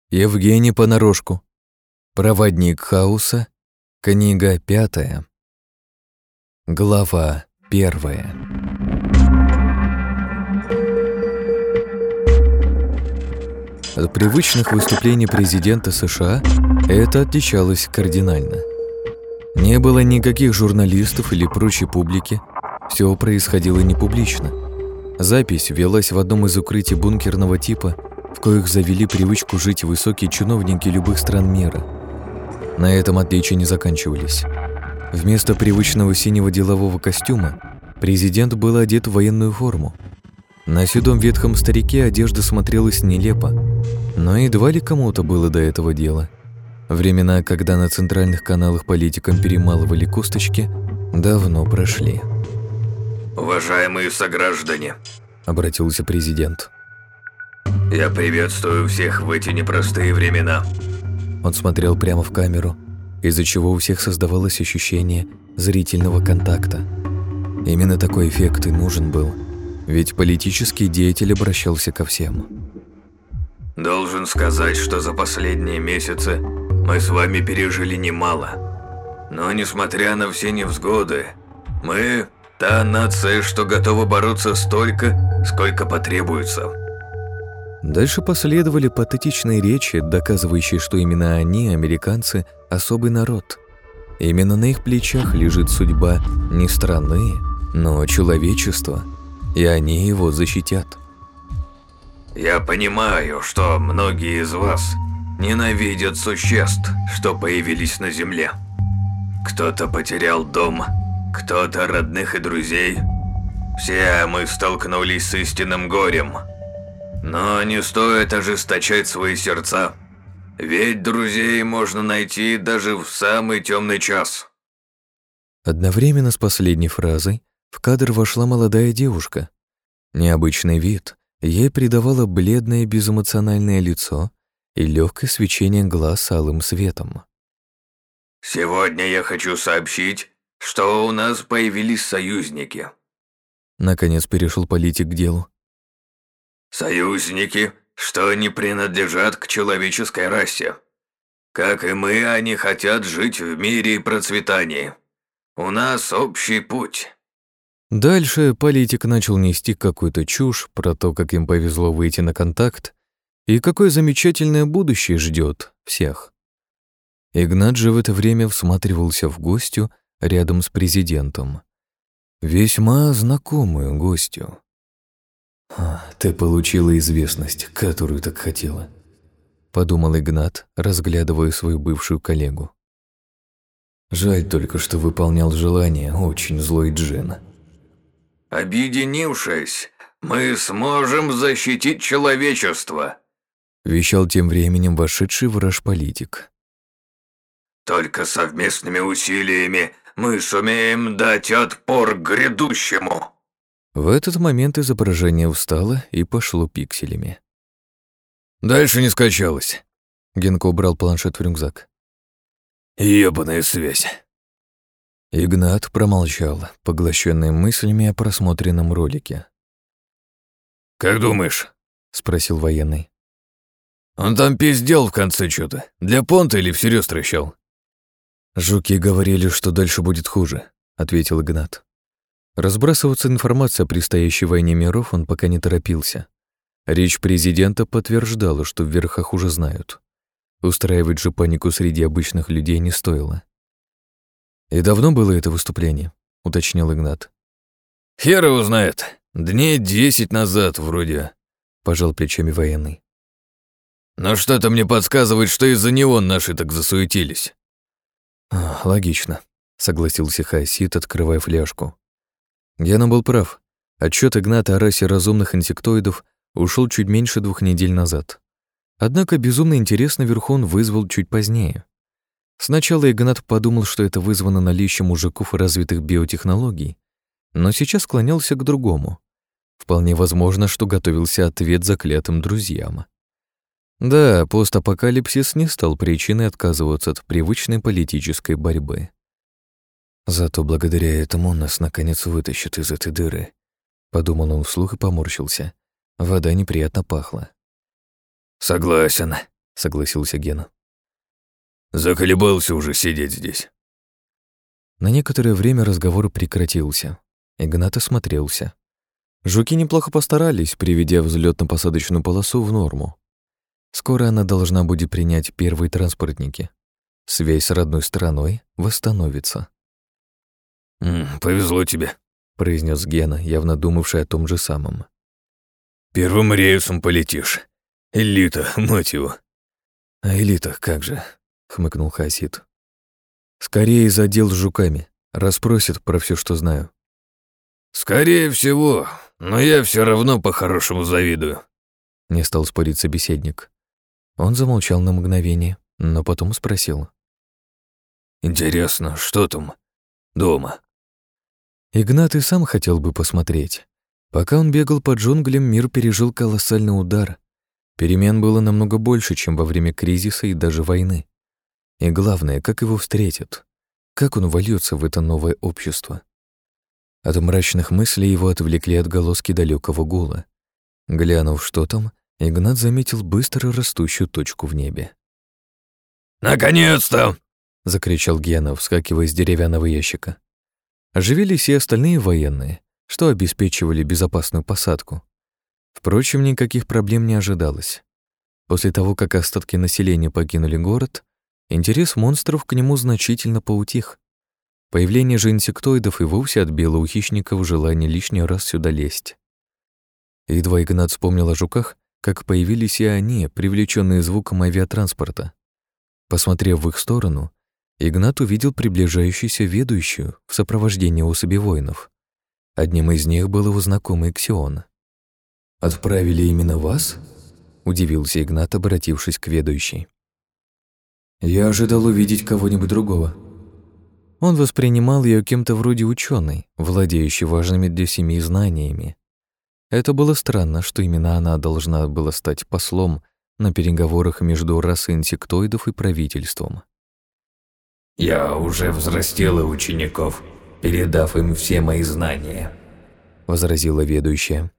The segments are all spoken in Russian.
Евгений понарошку. Проводник хаоса. Книга 5. Глава 1. От привычных выступлений президента США это отличалось кардинально. Не было никаких журналистов или прочей публики, все происходило не публично. Запись велась в одном из укрытий бункерного типа, в коих завели привычку жить высокие чиновники любых стран мира. На этом отличия не заканчивались. Вместо привычного синего делового костюма президент был одет в военную форму. На седом ветхом старике одежда смотрелась нелепо, но едва ли кому-то было до этого дела. Времена, когда на центральных каналах политикам перемалывали косточки, давно прошли. «Уважаемые сограждане», — обратился президент. «Я приветствую всех в эти непростые времена». Он смотрел прямо в камеру, из-за чего у всех создавалось ощущение зрительного контакта. Именно такой эффект и нужен был, ведь политический деятель обращался ко всем. «Должен сказать, что за последние месяцы мы с вами пережили немало. Но несмотря на все невзгоды, мы – та нация, что готова бороться столько, сколько потребуется». Дальше последовали патетичные речи, доказывающие, что именно они, американцы, особый народ. Именно на их плечах лежит судьба не страны, но человечества, и они его защитят. «Я понимаю, что многие из вас ненавидят существ, что появились на Земле. Кто-то потерял дом, кто-то родных и друзей. Все мы столкнулись с истинным горем. Но не стоит ожесточать свои сердца, ведь друзей можно найти даже в самый темный час». Одновременно с последней фразой в кадр вошла молодая девушка. Необычный вид ей придавало бледное безэмоциональное лицо и легкое свечение глаз алым светом. «Сегодня я хочу сообщить, что у нас появились союзники». Наконец перешел политик к делу. «Союзники, что не принадлежат к человеческой расе. Как и мы, они хотят жить в мире и процветании. У нас общий путь». Дальше политик начал нести какую-то чушь про то, как им повезло выйти на контакт и какое замечательное будущее ждет всех. Игнат же в это время всматривался в гостью рядом с президентом. Весьма знакомую гостью. «Ты получила известность, которую так хотела», — подумал Игнат, разглядывая свою бывшую коллегу. «Жаль только, что выполнял желание очень злой Джин». «Объединившись, мы сможем защитить человечество», — вещал тем временем вошедший в раж политик. «Только совместными усилиями мы сумеем дать отпор грядущему». В этот момент изображение встало и пошло пикселями. «Дальше не скачалось». Генко убрал планшет в рюкзак. «Ёбаная связь». Игнат промолчал, поглощенный мыслями о просмотренном ролике. «Как думаешь?» — спросил военный. «Он там пиздел в конце что-то. Для понта или всерьез трещал?» «Жуки говорили, что дальше будет хуже», — ответил Игнат. Разбрасываться информацией о предстоящей войне миров он пока не торопился. Речь президента подтверждала, что в верхах уже знают. Устраивать же панику среди обычных людей не стоило. «И давно было это выступление?» — уточнил Игнат. «Хер его знает. Дней 10 назад вроде», — пожал плечами военный. «Но что-то мне подсказывает, что из-за него наши так засуетились». «Логично», — согласился Хасид, открывая фляжку. Гена был прав. Отчет Игната о расе разумных инсектоидов ушел чуть меньше 2 недель назад. Однако безумный интерес наверху он вызвал чуть позднее. Сначала Игнат подумал, что это вызвано наличием мужиков развитых биотехнологий, но сейчас склонялся к другому. Вполне возможно, что готовился ответ заклятым друзьям. Да, постапокалипсис не стал причиной отказываться от привычной политической борьбы. Зато благодаря этому нас наконец вытащат из этой дыры. Подумал он вслух и поморщился. Вода неприятно пахла. «Согласен», согласился Гена. Заколебался уже сидеть здесь. На некоторое время разговор прекратился. Игнат осмотрелся. Жуки неплохо постарались, приведя взлётно-посадочную полосу в норму. Скоро она должна будет принять первые транспортники. Связь с родной стороной восстановится. «Повезло тебе», — произнес Гена, явно думавший о том же самом. «Первым рейсом полетишь. Элита, мать его». «А элита, как же?» — хмыкнул Хаосид. «Скорее за отдел с жуками. Расспросят про все, что знаю». «Скорее всего, но я все равно по-хорошему завидую», — не стал спорить собеседник. Он замолчал на мгновение, но потом спросил. «Интересно, что там дома?» Игнат и сам хотел бы посмотреть. Пока он бегал по джунглям, мир пережил колоссальный удар. Перемен было намного больше, чем во время кризиса и даже войны. И главное, как его встретят, как он вольется в это новое общество. От мрачных мыслей его отвлекли отголоски далекого гула. Глянув, что там, Игнат заметил быстро растущую точку в небе. «Наконец-то!» — закричал Гена, вскакивая с деревянного ящика. Оживились и остальные военные, что обеспечивали безопасную посадку. Впрочем, никаких проблем не ожидалось. После того, как остатки населения покинули город, интерес монстров к нему значительно поутих. Появление же инсектоидов и вовсе отбило у хищников желание лишний раз сюда лезть. Едва Игнат вспомнил о жуках, как появились и они, привлеченные звуком авиатранспорта. Посмотрев в их сторону, Игнат увидел приближающуюся ведущую в сопровождении особей воинов. Одним из них был его знакомый Ксион. «Отправили именно вас?» — удивился Игнат, обратившись к ведущей. «Я ожидал увидеть кого-нибудь другого». Он воспринимал ее кем-то вроде ученой, владеющей важными для семьи знаниями. Это было странно, что именно она должна была стать послом на переговорах между расой инсектоидов и правительством. «Я уже взрастила учеников, передав им все мои знания», — возразила ведущая.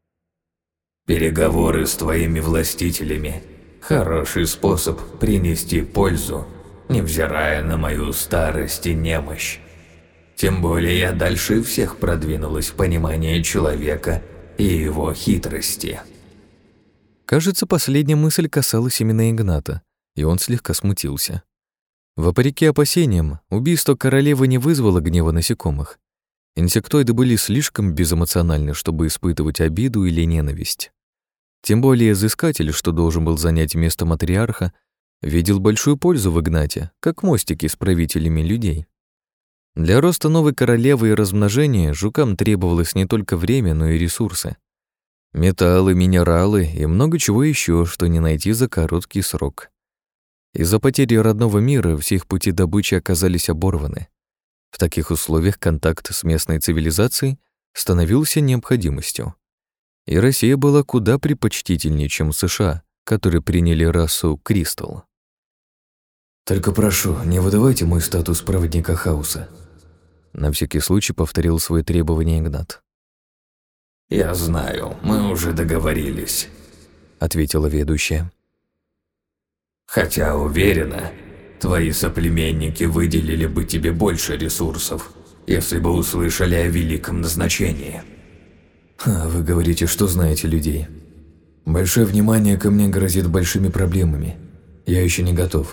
«Переговоры с твоими властителями – хороший способ принести пользу, невзирая на мою старость и немощь. Тем более я дальше всех продвинулась в понимании человека и его хитрости». Кажется, последняя мысль касалась именно Игната, и он слегка смутился. Вопреки опасениям, убийство королевы не вызвало гнева насекомых. Инсектоиды были слишком безэмоциональны, чтобы испытывать обиду или ненависть. Тем более изыскатель, что должен был занять место матриарха, видел большую пользу в Игнате, как мостики с правителями людей. Для роста новой королевы и размножения жукам требовалось не только время, но и ресурсы. Металлы, минералы и много чего еще, что не найти за короткий срок. Из-за потери родного мира все их пути добычи оказались оборваны. В таких условиях контакт с местной цивилизацией становился необходимостью. И Россия была куда предпочтительнее, чем США, которые приняли расу Кристалл. «Только прошу, не выдавайте мой статус проводника хаоса», — на всякий случай повторил свои требования Игнат. «Я знаю, мы уже договорились», — ответила ведущая. «Хотя уверена, твои соплеменники выделили бы тебе больше ресурсов, если бы услышали о великом назначении». «Вы говорите, что знаете людей. Большое внимание ко мне грозит большими проблемами. Я еще не готов».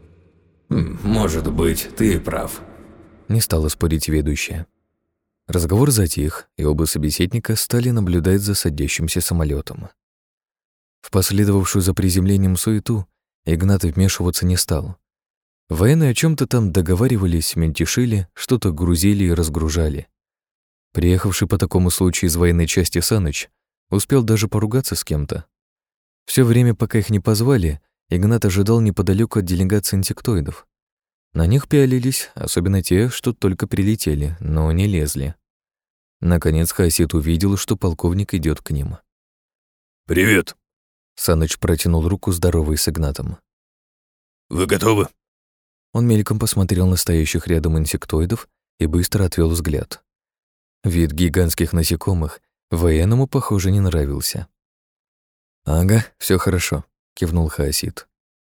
«Может быть, ты прав», — не стала спорить ведущая. Разговор затих, и оба собеседника стали наблюдать за садящимся самолетом. В последовавшую за приземлением суету Игнат вмешиваться не стал. Военные о чем-то там договаривались, мельтешили, что-то грузили и разгружали. Приехавший по такому случаю из военной части Саныч успел даже поругаться с кем-то. Все время, пока их не позвали, Игнат ожидал неподалеку от делегации инсектоидов. На них пялились, особенно те, что только прилетели, но не лезли. Наконец Хаосид увидел, что полковник идет к ним. «Привет!» Саныч протянул руку, здоровый с Игнатом. «Вы готовы?» Он мельком посмотрел на стоящих рядом инсектоидов и быстро отвел взгляд. Вид гигантских насекомых военному, похоже, не нравился. «Ага, все хорошо», — кивнул Хаосид.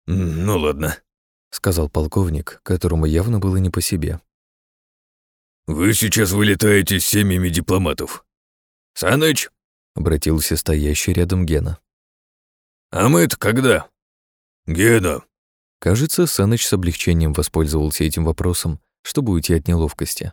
Ну ладно», — сказал полковник, которому явно было не по себе. «Вы сейчас вылетаете с семьями дипломатов. Саныч?» — обратился стоящий рядом Гена. «А мы-то когда?» «Гена!» Кажется, Саныч с облегчением воспользовался этим вопросом, чтобы уйти от неловкости.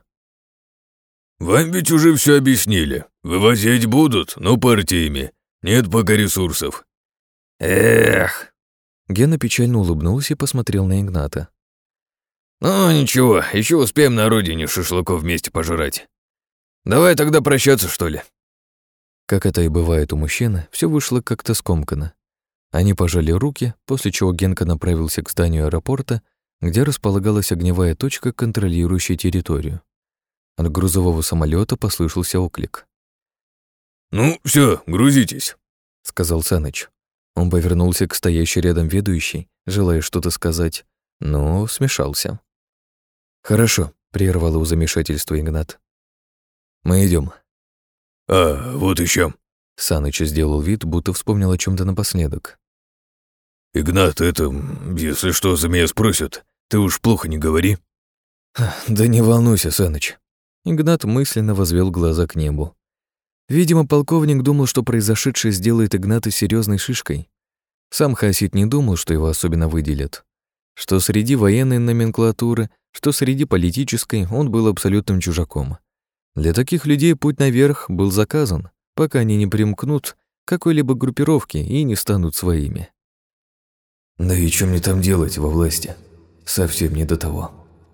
«Вам ведь уже все объяснили. Вывозить будут, но партиями. Нет пока ресурсов». «Эх!» Гена печально улыбнулся и посмотрел на Игната. «Ну, ничего, еще успеем на родине шашлыков вместе пожрать. Давай тогда прощаться, что ли?» Как это и бывает у мужчин, все вышло как-то скомканно. Они пожали руки, после чего Генка направился к зданию аэропорта, где располагалась огневая точка, контролирующая территорию. От грузового самолета послышался оклик. «Ну, все, грузитесь», — сказал Саныч. Он повернулся к стоящей рядом ведущей, желая что-то сказать, но смешался. «Хорошо», — прервал его замешательство Игнат. «Мы идем. «А, вот еще». Саныч сделал вид, будто вспомнил о чем то напоследок. «Игнат, если что за меня спросят, ты уж плохо не говори». «Да не волнуйся, Саныч». Игнат мысленно возвел глаза к небу. Видимо, полковник думал, что произошедшее сделает Игната серьезной шишкой. Сам Хасид не думал, что его особенно выделят. Что среди военной номенклатуры, что среди политической, он был абсолютным чужаком. Для таких людей путь наверх был заказан, пока они не примкнут к какой-либо группировке и не станут своими. Да и что мне там делать во власти? Совсем не до того.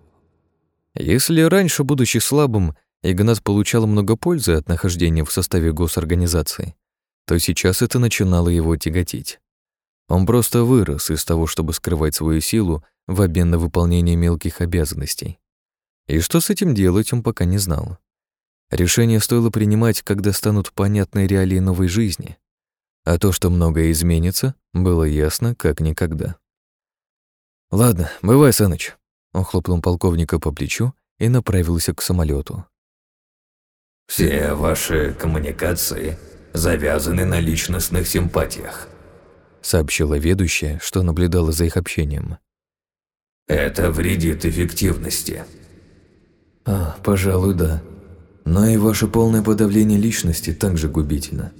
Если раньше, будучи слабым, Игнат получал много пользы от нахождения в составе госорганизации, то сейчас это начинало его тяготить. Он просто вырос из того, чтобы скрывать свою силу в обмен на выполнение мелких обязанностей. И что с этим делать, он пока не знал. Решение стоило принимать, когда станут понятны реалии новой жизни. А то, что многое изменится, было ясно как никогда. «Ладно, бывай, Саныч», — он хлопнул полковника по плечу и направился к самолету. «Все ваши коммуникации завязаны на личностных симпатиях», — сообщила ведущая, что наблюдала за их общением. «Это вредит эффективности». Пожалуй, да. Но и ваше полное подавление личности также губительно».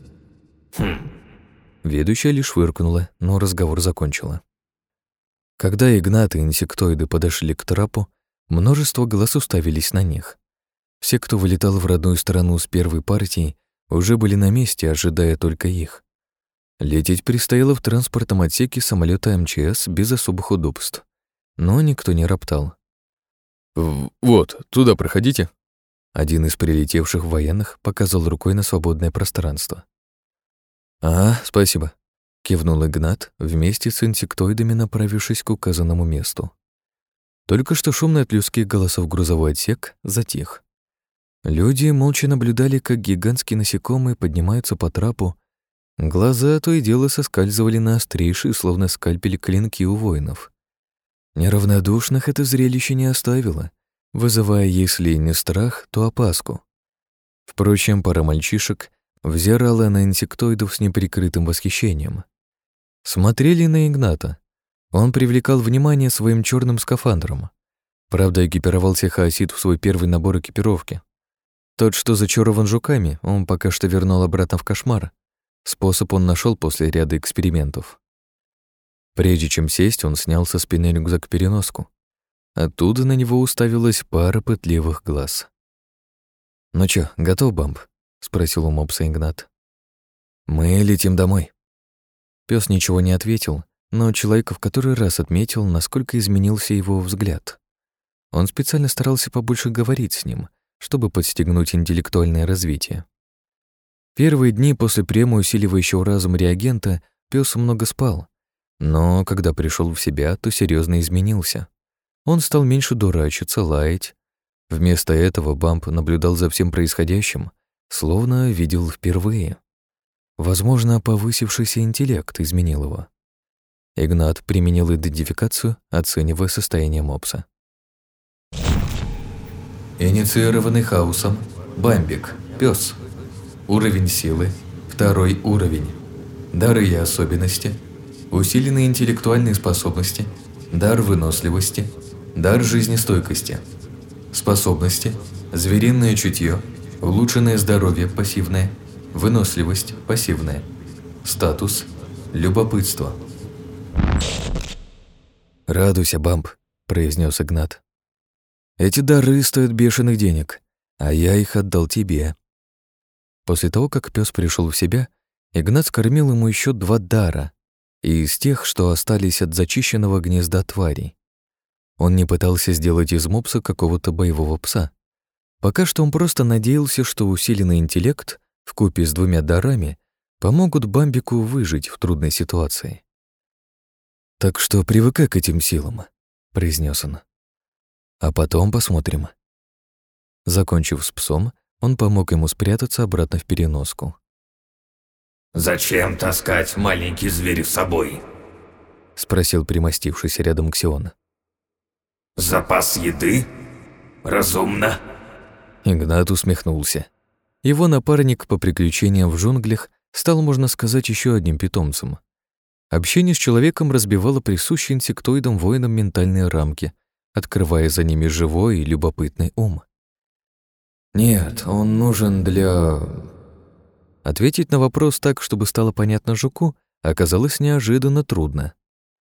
Ведущая лишь фыркнула, но разговор закончила. Когда Игнат и инсектоиды подошли к трапу, множество глаз уставились на них. Все, кто вылетал в родную страну с первой партией, уже были на месте, ожидая только их. Лететь предстояло в транспортном отсеке самолета МЧС без особых удобств. Но никто не роптал. «Вот, туда проходите». Один из прилетевших военных показал рукой на свободное пространство. Спасибо», — кивнул Игнат, вместе с инсектоидами направившись к указанному месту. Только что шумный от людских голосов грузовой отсек затих. Люди молча наблюдали, как гигантские насекомые поднимаются по трапу. Глаза то и дело соскальзывали на острейшие, словно скальпель, клинки у воинов. Неравнодушных это зрелище не оставило, вызывая, если не страх, то опаску. Впрочем, пара мальчишек взирала на инсектоидов с неприкрытым восхищением. Смотрели на Игната. Он привлекал внимание своим черным скафандром. Правда, экипировался Хаосид в свой первый набор экипировки. Тот, что зачарован жуками, он пока что вернул обратно в кошмар. Способ он нашел после ряда экспериментов. Прежде чем сесть, он снял со спины рюкзак-переноску. Оттуда на него уставилась пара пытливых глаз. «Ну чё, готов, Бамб?» — спросил у мопса Игнат. «Мы летим домой». Пёс ничего не ответил, но человек в который раз отметил, насколько изменился его взгляд. Он специально старался побольше говорить с ним, чтобы подстегнуть интеллектуальное развитие. Первые дни после приема усиливающего разум реагента пёс много спал, но когда пришел в себя, то серьезно изменился. Он стал меньше дурачиться, лаять. Вместо этого Бамп наблюдал за всем происходящим, словно видел впервые. Возможно, повысившийся интеллект изменил его. Игнат применил идентификацию, оценивая состояние мопса. Инициированный хаосом. Бамбик. Пёс. Уровень силы. 2 уровень. Дары и особенности. усиленные интеллектуальные способности, дар выносливости, дар жизнестойкости. Способности: звериное чутье, улучшенное здоровье пассивное, выносливость пассивная. Статус: любопытство. «Радуйся, Бамп», — произнес Игнат. «Эти дары стоят бешеных денег, а я их отдал тебе». После того, как пес пришел в себя, Игнат скормил ему еще 2 дара, и из тех, что остались от зачищенного гнезда тварей. Он не пытался сделать из мопса какого-то боевого пса. Пока что он просто надеялся, что усиленный интеллект вкупе с 2 дарами помогут Бамбику выжить в трудной ситуации. «Так что привыкай к этим силам», — произнес он. «А потом посмотрим». Закончив с псом, он помог ему спрятаться обратно в переноску. «Зачем таскать маленький зверь с собой?» — спросил примостившийся рядом Ксион. «Запас еды? Разумно». Игнат усмехнулся. Его напарник по приключениям в джунглях стал, можно сказать, еще одним питомцем. Общение с человеком разбивало присущие инсектоидам воинам ментальные рамки, открывая за ними живой и любопытный ум. «Нет, он нужен для...» Ответить на вопрос так, чтобы стало понятно жуку, оказалось неожиданно трудно.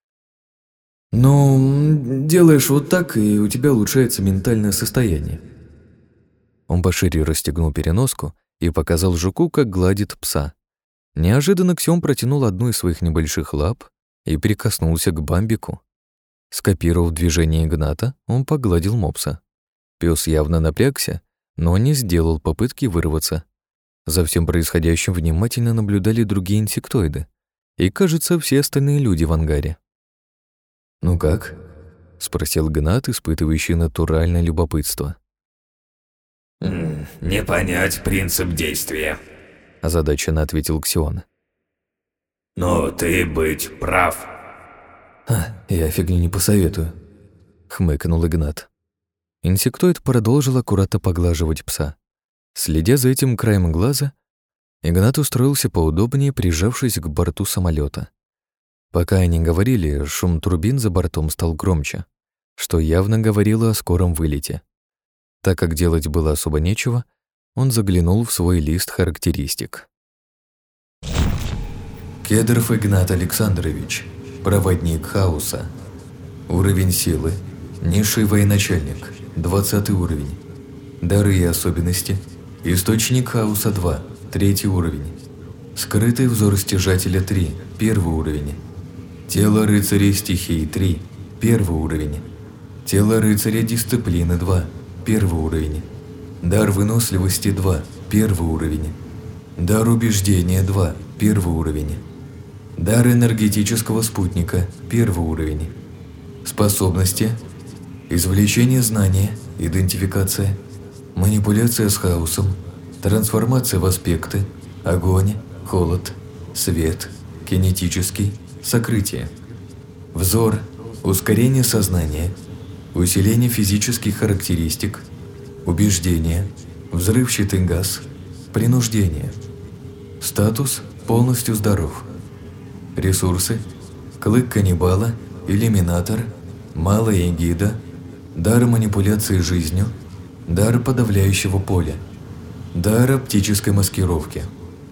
«Ну, делаешь вот так, и у тебя улучшается ментальное состояние». Он пошире расстегнул переноску и показал жуку, как гладит пса. Неожиданно Ксион протянул одну из своих небольших лап и прикоснулся к Бамбику. Скопировав движение Игната, он погладил мопса. Пес явно напрягся, но не сделал попытки вырваться. За всем происходящим внимательно наблюдали другие инсектоиды и, кажется, все остальные люди в ангаре. «Ну как?» — спросил Игнат, испытывающий натуральное любопытство. «Не понять принцип действия», — озадаченно ответил Ксион. «Но ты быть прав». Я фигню не посоветую», — хмыкнул Игнат. Инсектоид продолжил аккуратно поглаживать пса. Следя за этим краем глаза, Игнат устроился поудобнее, прижавшись к борту самолета. Пока они говорили, шум турбин за бортом стал громче, что явно говорило о скором вылете. Так как делать было особо нечего, он заглянул в свой лист характеристик. Кедров Игнат Александрович, проводник хаоса. Уровень силы: низший военачальник, 20 уровень. Дары и особенности: источник хаоса 2, 3 уровень. Скрытый взор стяжателя 3, 1 уровень. Тело рыцаря стихии 3, 1 уровень. Тело рыцаря дисциплины 2, 1 уровень. Дар выносливости 2, 1 уровень. Дар убеждения 2, 1 уровень. Дар энергетического спутника 1 уровень. Способности: извлечение знания, идентификация, манипуляция с хаосом, трансформация в аспекты, огонь, холод, свет, кинетический, сокрытие. Взор: ускорение сознания, усиление физических характеристик, убеждение, взрывчатый газ, принуждение. Статус: полностью здоров. Ресурсы: клык каннибала, иллюминатор, малая эгида, дар манипуляции жизнью, дар подавляющего поля, дар оптической маскировки.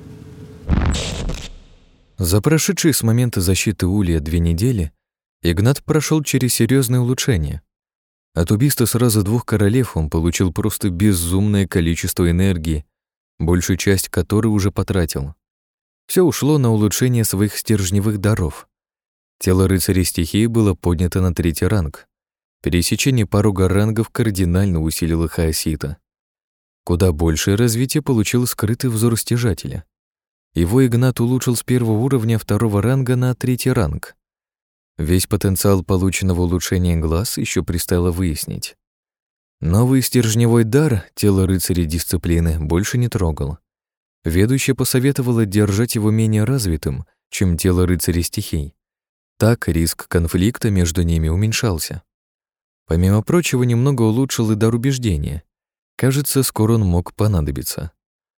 За прошедшие с момента защиты Улья 2 недели Игнат прошел через серьезные улучшения. От убийства сразу 2 королев он получил просто безумное количество энергии, большую часть которой уже потратил. Все ушло на улучшение своих стержневых даров. Тело рыцаря стихии было поднято на 3-й ранг. Пересечение порога рангов кардинально усилило хаосита. Куда большее развитие получил скрытый взор стяжателя. Его Игнат улучшил с 1-го уровня 2-го ранга на 3-й ранг. Весь потенциал полученного улучшения глаз еще предстояло выяснить. Новый стержневой дар тело рыцаря дисциплины больше не трогал. Ведущая посоветовала держать его менее развитым, чем тело рыцаря стихий. Так риск конфликта между ними уменьшался. Помимо прочего, немного улучшил и дар убеждения. Кажется, скоро он мог понадобиться.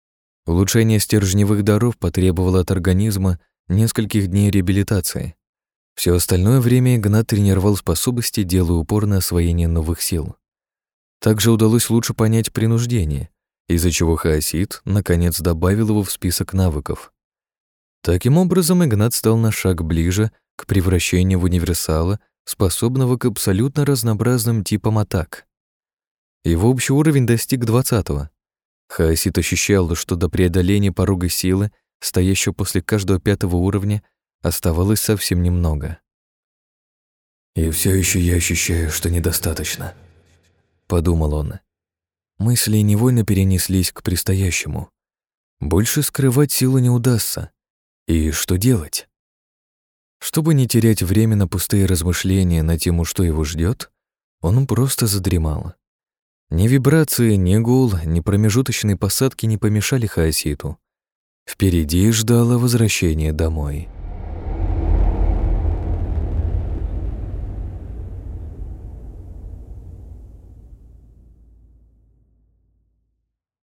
Улучшение стержневых даров потребовало от организма нескольких дней реабилитации. Все остальное время Игнат тренировал способности, делая упор на освоение новых сил. Также удалось лучше понять принуждение, из-за чего хаосит, наконец, добавил его в список навыков. Таким образом, Игнат стал на шаг ближе к превращению в универсала, способного к абсолютно разнообразным типам атак. Его общий уровень достиг 20-го. Хаосит ощущал, что до преодоления порога силы, стоящего после каждого 5-го уровня, оставалось совсем немного. «И все еще я ощущаю, что недостаточно», — подумал он. Мысли невольно перенеслись к предстоящему. Больше скрывать силу не удастся. И что делать? Чтобы не терять время на пустые размышления на тему, что его ждет, он просто задремал. Ни вибрации, ни гул, ни промежуточные посадки не помешали хаоситу. Впереди ждало возвращение домой.